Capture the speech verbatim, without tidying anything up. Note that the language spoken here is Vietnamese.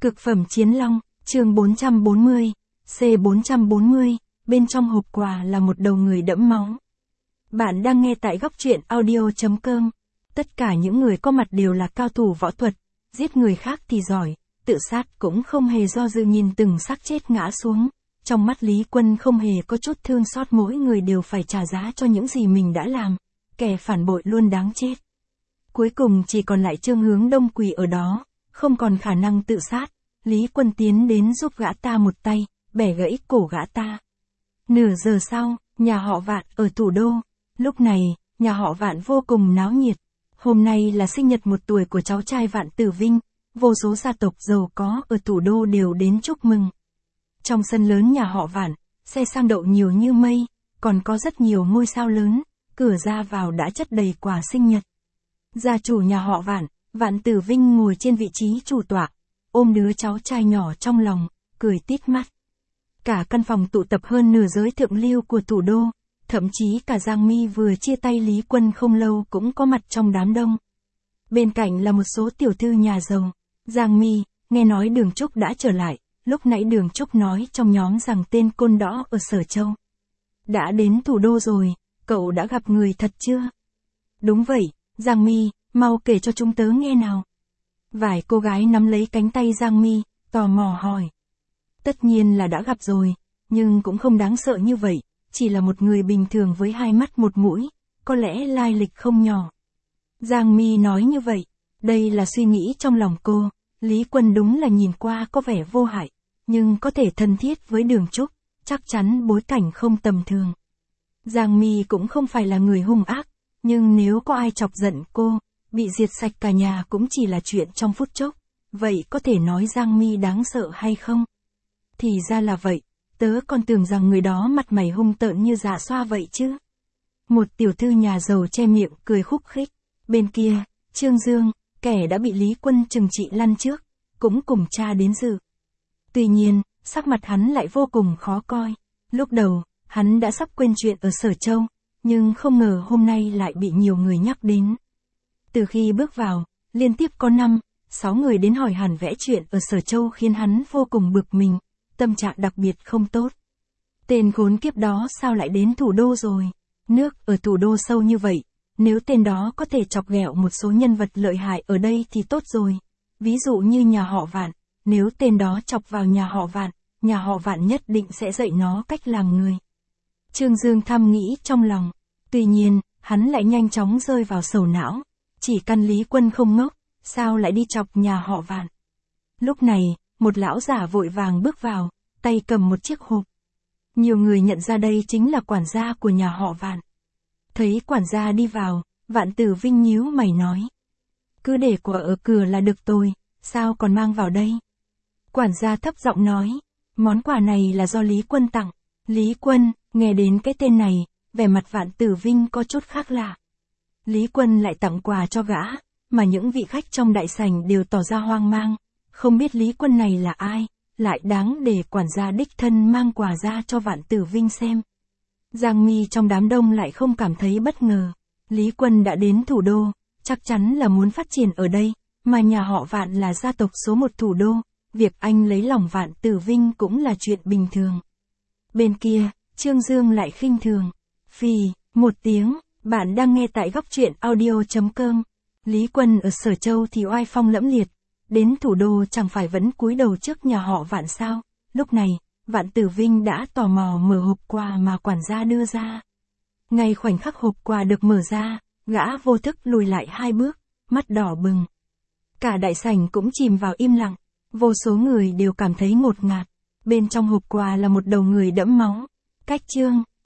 Cực phẩm chiến long, chương bốn trăm bốn mươi, C bốn trăm bốn mươi, bên trong hộp quà là một đầu người đẫm máu. Bạn đang nghe tại góc truyện audio chấm com. Tất cả những người có mặt đều là cao thủ võ thuật, giết người khác thì giỏi, tự sát cũng không hề do dự nhìn từng xác chết ngã xuống. Trong mắt Lý Quân không hề có chút thương xót, mỗi người đều phải trả giá cho những gì mình đã làm, kẻ phản bội luôn đáng chết. Cuối cùng chỉ còn lại Trương Hướng Đông quỳ ở đó, không còn khả năng tự sát. Lý Quân tiến đến giúp gã ta một tay, bẻ gãy cổ gã ta. Nửa giờ sau, nhà họ Vạn ở thủ đô. Lúc này, nhà họ Vạn vô cùng náo nhiệt. Hôm nay là sinh nhật một tuổi của cháu trai Vạn Tử Vinh, vô số gia tộc giàu có ở thủ đô đều đến chúc mừng. Trong sân lớn nhà họ Vạn, xe sang đậu nhiều như mây, còn có rất nhiều ngôi sao lớn, cửa ra vào đã chất đầy quà sinh nhật. Gia chủ nhà họ Vạn, Vạn Tử Vinh ngồi trên vị trí chủ tọa, ôm đứa cháu trai nhỏ trong lòng, cười tít mắt. Cả căn phòng tụ tập hơn nửa giới thượng lưu của thủ đô, thậm chí cả Giang Mi vừa chia tay Lý Quân không lâu cũng có mặt trong đám đông. Bên cạnh là một số tiểu thư nhà giàu. Giang Mi, nghe nói Đường Trúc đã trở lại, lúc nãy Đường Trúc nói trong nhóm rằng tên Côn Đỏ ở Sở Châu đã đến thủ đô rồi, cậu đã gặp người thật chưa? Đúng vậy, Giang Mi, mau kể cho chúng tớ nghe nào. Vài cô gái nắm lấy cánh tay Giang Mi, tò mò hỏi. Tất nhiên là đã gặp rồi, nhưng cũng không đáng sợ như vậy, chỉ là một người bình thường với hai mắt một mũi, có lẽ lai lịch không nhỏ. Giang Mi nói như vậy, đây là suy nghĩ trong lòng cô. Lý Quân đúng là nhìn qua có vẻ vô hại, nhưng có thể thân thiết với Đường Trúc, chắc chắn bối cảnh không tầm thường. Giang Mi cũng không phải là người hung ác, nhưng nếu có ai chọc giận cô, bị diệt sạch cả nhà cũng chỉ là chuyện trong phút chốc. Vậy có thể nói Giang Mi đáng sợ hay không? Thì ra là vậy, tớ còn tưởng rằng người đó mặt mày hung tợn như Dạ Xoa vậy chứ. Một tiểu thư nhà giàu che miệng cười khúc khích. Bên kia, Trương Dương, kẻ đã bị Lý Quân trừng trị lăn trước, cũng cùng cha đến dự. Tuy nhiên, sắc mặt hắn lại vô cùng khó coi. Lúc đầu, hắn đã sắp quên chuyện ở Sở Châu, nhưng không ngờ hôm nay lại bị nhiều người nhắc đến. Từ khi bước vào, liên tiếp có năm, sáu người đến hỏi hàn vẽ chuyện ở Sở Châu khiến hắn vô cùng bực mình, tâm trạng đặc biệt không tốt. Tên khốn kiếp đó sao lại đến thủ đô rồi? Nước ở thủ đô sâu như vậy, nếu tên đó có thể chọc ghẹo một số nhân vật lợi hại ở đây thì tốt rồi. Ví dụ như nhà họ Vạn, nếu tên đó chọc vào nhà họ Vạn, nhà họ Vạn nhất định sẽ dạy nó cách làm người. Trương Dương thầm nghĩ trong lòng, tuy nhiên, hắn lại nhanh chóng rơi vào sầu não. Chỉ căn Lý Quân không ngốc, sao lại đi chọc nhà họ Vạn? Lúc này, một lão giả vội vàng bước vào, tay cầm một chiếc hộp. Nhiều người nhận ra đây chính là quản gia của nhà họ Vạn. Thấy quản gia đi vào, Vạn Tử Vinh nhíu mày nói. Cứ để quà ở cửa là được tôi, sao còn mang vào đây? Quản gia thấp giọng nói, món quà này là do Lý Quân tặng. Lý Quân, nghe đến cái tên này, vẻ mặt Vạn Tử Vinh có chút khác lạ. Lý Quân lại tặng quà cho gã, mà những vị khách trong đại sảnh đều tỏ ra hoang mang, không biết Lý Quân này là ai, lại đáng để quản gia đích thân mang quà ra cho Vạn Tử Vinh xem. Giang Mi trong đám đông lại không cảm thấy bất ngờ. Lý Quân đã đến thủ đô, chắc chắn là muốn phát triển ở đây, mà nhà họ Vạn là gia tộc số một thủ đô, việc anh lấy lòng Vạn Tử Vinh cũng là chuyện bình thường. Bên kia, Trương Dương lại khinh thường. Phì, một tiếng, bạn đang nghe tại góc truyện audio chấm com. Lý Quân ở Sở Châu thì oai phong lẫm liệt, đến thủ đô chẳng phải vẫn cúi đầu trước nhà họ Vạn sao? Lúc này, Vạn Tử Vinh đã tò mò mở hộp quà mà quản gia đưa ra. Ngay khoảnh khắc hộp quà được mở ra, gã vô thức lùi lại hai bước, mắt đỏ bừng. Cả đại sảnh cũng chìm vào im lặng, vô số người đều cảm thấy ngột ngạt. Bên trong hộp quà là một đầu người đẫm máu. Cách Trương,